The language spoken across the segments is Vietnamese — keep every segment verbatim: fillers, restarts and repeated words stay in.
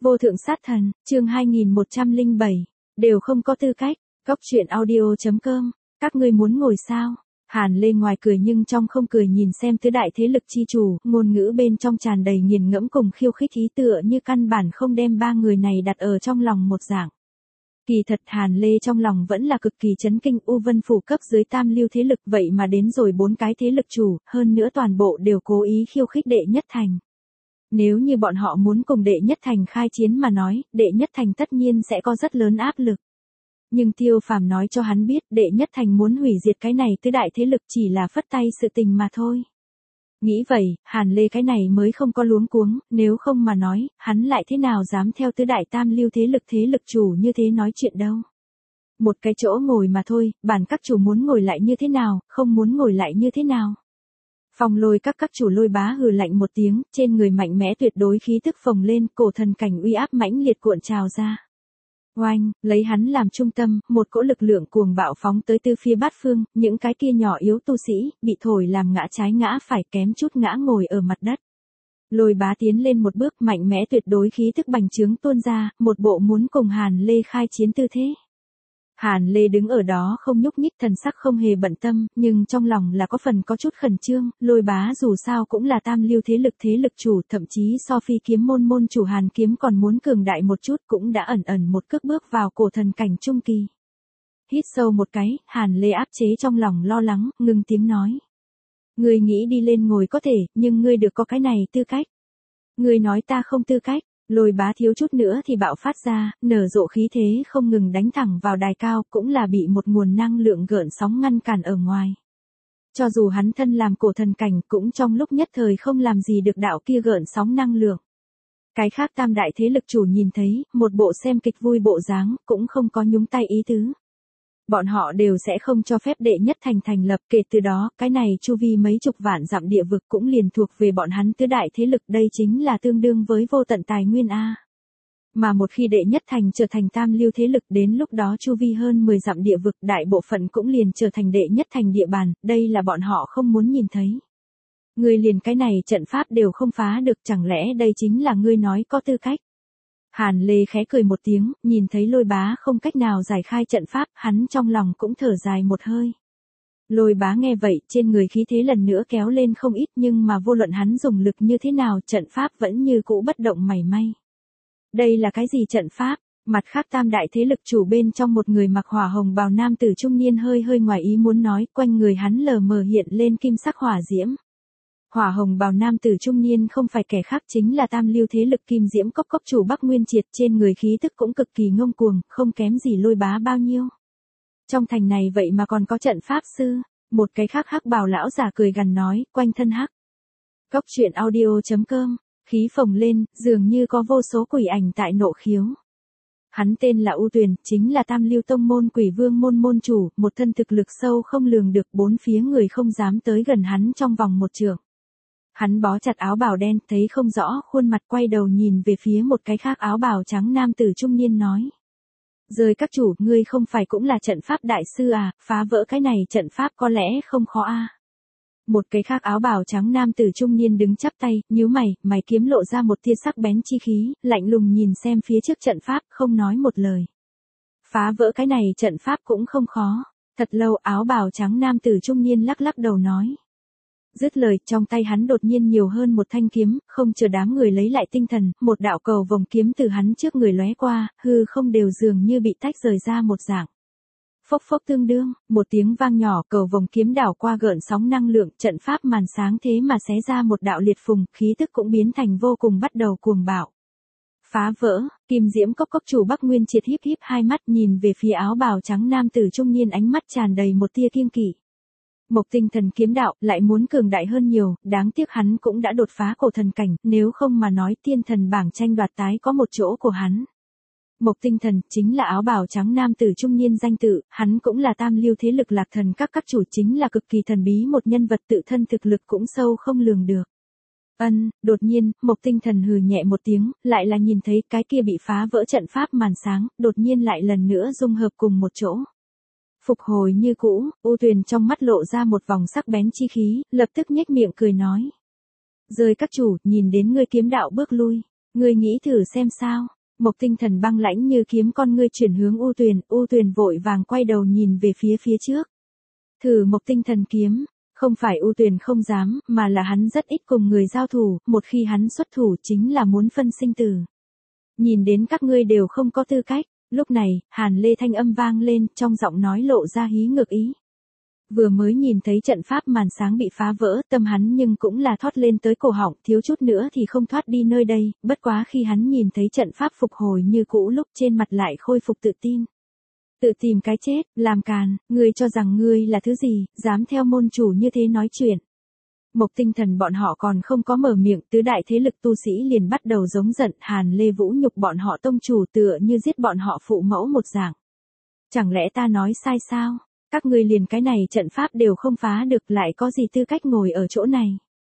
Vô thượng sát thần, chương hai nghìn một trăm lẻ bảy, đều không có tư cách. Góc truyện audio chấm com, các ngươi muốn ngồi sao? Hàn Lê ngoài cười nhưng trong không cười nhìn xem tứ đại thế lực chi chủ, ngôn ngữ bên trong tràn đầy nghiền ngẫm cùng khiêu khích ý tựa như căn bản không đem ba người này đặt ở trong lòng một dạng. Kỳ thật Hàn Lê trong lòng vẫn là cực kỳ chấn kinh, U Vân phủ cấp dưới tam lưu thế lực vậy mà đến rồi bốn cái thế lực chủ, hơn nữa toàn bộ đều cố ý khiêu khích đệ nhất thành. Nếu như bọn họ muốn cùng đệ nhất thành khai chiến mà nói, đệ nhất thành tất nhiên sẽ có rất lớn áp lực. Nhưng Tiêu Phàm nói cho hắn biết đệ nhất thành muốn hủy diệt cái này tứ đại thế lực chỉ là phất tay sự tình mà thôi. Nghĩ vậy, Hàn Lê cái này mới không có luống cuống, nếu không mà nói, hắn lại thế nào dám theo tứ đại tam lưu thế lực thế lực chủ như thế nói chuyện đâu. Một cái chỗ ngồi mà thôi, bản các chủ muốn ngồi lại như thế nào, không muốn ngồi lại như thế nào. Phong Lôi các các chủ Lôi Bá hừ lạnh một tiếng, trên người mạnh mẽ tuyệt đối khí tức phồng lên, cổ thần cảnh uy áp mãnh liệt cuộn trào ra. Oanh, lấy hắn làm trung tâm, một cỗ lực lượng cuồng bạo phóng tới từ phía bát phương, những cái kia nhỏ yếu tu sĩ, bị thổi làm ngã trái ngã phải kém chút ngã ngồi ở mặt đất. Lôi Bá tiến lên một bước mạnh mẽ tuyệt đối khí tức bành trướng tuôn ra, một bộ muốn cùng Hàn Lê khai chiến tư thế. Hàn Lê đứng ở đó không nhúc nhích, thần sắc không hề bận tâm, nhưng trong lòng là có phần có chút khẩn trương, Lôi Bá dù sao cũng là tam lưu thế lực thế lực chủ, thậm chí so phi kiếm môn môn chủ Hàn Kiếm còn muốn cường đại một chút, cũng đã ẩn ẩn một cước bước vào cổ thần cảnh trung kỳ. Hít sâu một cái, Hàn Lê áp chế trong lòng lo lắng, ngừng tiếng nói. Ngươi nghĩ đi lên ngồi có thể, nhưng ngươi được có cái này tư cách. Ngươi nói ta không tư cách. Lôi Bá thiếu chút nữa thì bạo phát ra, nở rộ khí thế không ngừng đánh thẳng vào đài cao, cũng là bị một nguồn năng lượng gợn sóng ngăn cản ở ngoài. Cho dù hắn thân làm cổ thần cảnh cũng trong lúc nhất thời không làm gì được đạo kia gợn sóng năng lượng. Cái khác tam đại thế lực chủ nhìn thấy, một bộ xem kịch vui bộ dáng, cũng không có nhúng tay ý tứ. Bọn họ đều sẽ không cho phép đệ nhất thành thành lập, kể từ đó, cái này chu vi mấy chục vạn dặm địa vực cũng liền thuộc về bọn hắn tứ đại thế lực, đây chính là tương đương với vô tận tài nguyên A. Mà một khi đệ nhất thành trở thành tam lưu thế lực, đến lúc đó chu vi hơn mười dặm địa vực đại bộ phận cũng liền trở thành đệ nhất thành địa bàn, đây là bọn họ không muốn nhìn thấy. Ngươi liền cái này trận pháp đều không phá được, chẳng lẽ đây chính là ngươi nói có tư cách? Hàn Lê khẽ cười một tiếng, nhìn thấy Lôi Bá không cách nào giải khai trận pháp, hắn trong lòng cũng thở dài một hơi. Lôi Bá nghe vậy, trên người khí thế lần nữa kéo lên không ít, nhưng mà vô luận hắn dùng lực như thế nào, trận pháp vẫn như cũ bất động mảy may. Đây là cái gì trận pháp? Mặt khác tam đại thế lực chủ bên trong một người mặc hỏa hồng bào nam tử trung niên hơi hơi ngoài ý muốn nói, quanh người hắn lờ mờ hiện lên kim sắc hỏa diễm. Hỏa hồng bào nam tử trung niên không phải kẻ khác, chính là tam lưu thế lực Kim Diễm cốc cốc chủ Bắc Nguyên Triệt, trên người khí tức cũng cực kỳ ngông cuồng, không kém gì Lôi Bá bao nhiêu. Trong thành này vậy mà còn có trận pháp sư, một cái khác hắc bào lão giả cười gằn nói, quanh thân hắc. Góc truyện audio chấm com, khí phồng lên, dường như có vô số quỷ ảnh tại nộ khiếu. Hắn tên là U Tuyền, chính là tam lưu tông môn Quỷ Vương môn môn chủ, một thân thực lực sâu không lường được, bốn phía người không dám tới gần hắn trong vòng một trượng. Hắn bó chặt áo bào đen, thấy không rõ khuôn mặt, quay đầu nhìn về phía một cái khác áo bào trắng nam tử trung niên nói. Rời các chủ, ngươi không phải cũng là trận pháp đại sư à, phá vỡ cái này trận pháp có lẽ không khó a. À. Một cái khác áo bào trắng nam tử trung niên đứng chắp tay, nhíu mày, mày kiếm lộ ra một tia sắc bén chi khí, lạnh lùng nhìn xem phía trước trận pháp, không nói một lời. Phá vỡ cái này trận pháp cũng không khó. Thật lâu áo bào trắng nam tử trung niên lắc lắc đầu nói. Dứt lời, trong tay hắn đột nhiên nhiều hơn một thanh kiếm, không chờ đám người lấy lại tinh thần, một đạo cầu vồng kiếm từ hắn trước người lóe qua, hư không đều dường như bị tách rời ra một dạng. Phốc phốc tương đương, một tiếng vang nhỏ, cầu vồng kiếm đảo qua gợn sóng năng lượng, trận pháp màn sáng thế mà xé ra một đạo liệt phùng, khí tức cũng biến thành vô cùng bắt đầu cuồng bạo. Phá vỡ, Kim Diễm cốc cốc chủ Bắc Nguyên Triệt híp híp hai mắt nhìn về phía áo bào trắng nam tử trung niên, ánh mắt tràn đầy một tia kiêng kỵ. Mộc Tinh Thần kiếm đạo lại muốn cường đại hơn nhiều, đáng tiếc hắn cũng đã đột phá cổ thần cảnh, nếu không mà nói tiên thần bảng tranh đoạt tái có một chỗ của hắn. Mộc Tinh Thần chính là áo bào trắng nam tử trung niên danh tự, hắn cũng là tam lưu thế lực Lạc Thần các các chủ, chính là cực kỳ thần bí một nhân vật, tự thân thực lực cũng sâu không lường được. Ân, đột nhiên, Mộc Tinh Thần hừ nhẹ một tiếng, lại là nhìn thấy cái kia bị phá vỡ trận pháp màn sáng, đột nhiên lại lần nữa dung hợp cùng một chỗ. Phục hồi như cũ, U Tuyền trong mắt lộ ra một vòng sắc bén chi khí, lập tức nhếch miệng cười nói. Rời các chủ, nhìn đến ngươi kiếm đạo bước lui. Ngươi nghĩ thử xem sao. Mộc Tinh Thần băng lãnh như kiếm con ngươi chuyển hướng U Tuyền, U Tuyền vội vàng quay đầu nhìn về phía phía trước. Thử Mộc Tinh Thần kiếm, không phải U Tuyền không dám, mà là hắn rất ít cùng người giao thủ, một khi hắn xuất thủ chính là muốn phân sinh tử. Nhìn đến các ngươi đều không có tư cách, lúc này, Hàn Lê thanh âm vang lên, trong giọng nói lộ ra hí ngược ý. Vừa mới nhìn thấy trận pháp màn sáng bị phá vỡ, tâm hắn nhưng cũng là thoát lên tới cổ họng, thiếu chút nữa thì không thoát đi nơi đây, bất quá khi hắn nhìn thấy trận pháp phục hồi như cũ lúc trên mặt lại khôi phục tự tin. Tự tìm cái chết, làm càn, ngươi cho rằng ngươi là thứ gì, dám theo môn chủ như thế nói chuyện. Mộc Tinh Thần bọn họ còn không có mở miệng, tứ đại thế lực tu sĩ liền bắt đầu giống giận, Hàn Lê vũ nhục bọn họ tông chủ tựa như giết bọn họ phụ mẫu một dạng. Chẳng lẽ ta nói sai sao? Các ngươi liền cái này trận pháp đều không phá được, lại có gì tư cách ngồi ở chỗ này?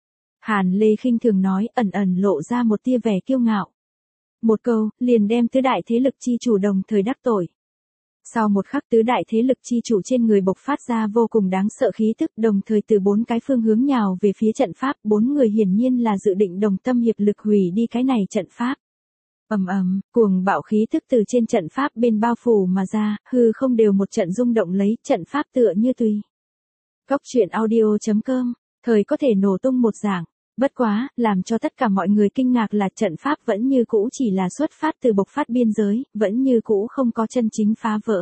Hàn Lê khinh thường nói, ẩn ẩn lộ ra một tia vẻ kiêu ngạo. Một câu, liền đem tứ đại thế lực chi chủ đồng thời đắc tội. Sau một khắc tứ đại thế lực chi chủ trên người bộc phát ra vô cùng đáng sợ khí tức, đồng thời từ bốn cái phương hướng nhào về phía trận pháp, bốn người hiển nhiên là dự định đồng tâm hiệp lực hủy đi cái này trận pháp. Ầm ầm, cuồng bạo khí tức từ trên trận pháp bên bao phủ mà ra, hư không đều một trận rung động lấy, trận pháp tựa như tùy. Góc truyện audio chấm com, thời có thể nổ tung một dạng. Bất quá, làm cho tất cả mọi người kinh ngạc là trận pháp vẫn như cũ chỉ là xuất phát từ bộc phát biên giới, vẫn như cũ không có chân chính phá vỡ.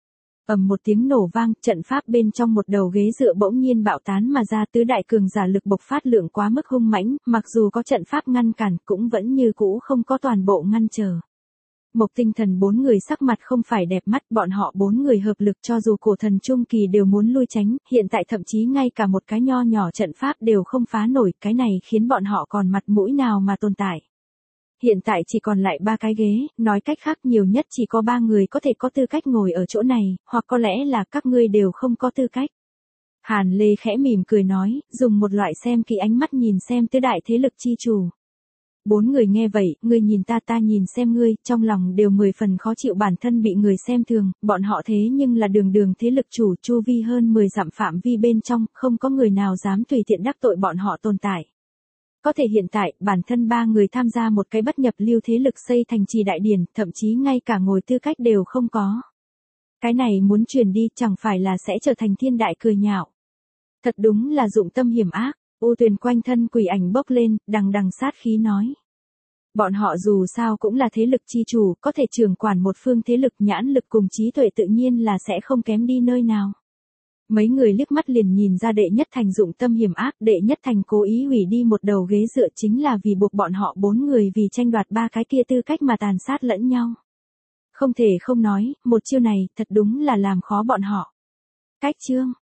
Ầm một tiếng nổ vang, trận pháp bên trong một đầu ghế dựa bỗng nhiên bạo tán mà ra, tứ đại cường giả lực bộc phát lượng quá mức hung mãnh, mặc dù có trận pháp ngăn cản cũng vẫn như cũ không có toàn bộ ngăn trở. Mộc Tinh Thần bốn người sắc mặt không phải đẹp mắt, bọn họ bốn người hợp lực cho dù cổ thần trung kỳ đều muốn lui tránh, hiện tại thậm chí ngay cả một cái nho nhỏ trận pháp đều không phá nổi, cái này khiến bọn họ còn mặt mũi nào mà tồn tại. Hiện tại chỉ còn lại ba cái ghế, nói cách khác nhiều nhất chỉ có ba người có thể có tư cách ngồi ở chỗ này, hoặc có lẽ là các ngươi đều không có tư cách. Hàn Lê khẽ mỉm cười nói, dùng một loại xem kỹ ánh mắt nhìn xem tứ đại thế lực chi chủ. Bốn người nghe vậy, ngươi nhìn ta ta nhìn xem ngươi, trong lòng đều mười phần khó chịu bản thân bị người xem thường, bọn họ thế nhưng là đường đường thế lực chủ chu vi hơn mười dặm phạm vi bên trong, không có người nào dám tùy tiện đắc tội bọn họ tồn tại. Có thể hiện tại, bản thân ba người tham gia một cái bất nhập lưu thế lực xây thành trì đại điển, thậm chí ngay cả ngồi tư cách đều không có. Cái này muốn truyền đi chẳng phải là sẽ trở thành thiên đại cười nhạo. Thật đúng là dụng tâm hiểm ác. U Tuyền quanh thân quỷ ảnh bốc lên, đằng đằng sát khí nói. Bọn họ dù sao cũng là thế lực chi chủ, có thể trưởng quản một phương thế lực, nhãn lực cùng trí tuệ tự nhiên là sẽ không kém đi nơi nào. Mấy người liếc mắt liền nhìn ra đệ nhất thành dụng tâm hiểm ác, đệ nhất thành cố ý hủy đi một đầu ghế dựa chính là vì buộc bọn họ bốn người vì tranh đoạt ba cái kia tư cách mà tàn sát lẫn nhau. Không thể không nói, một chiêu này thật đúng là làm khó bọn họ. Cách chương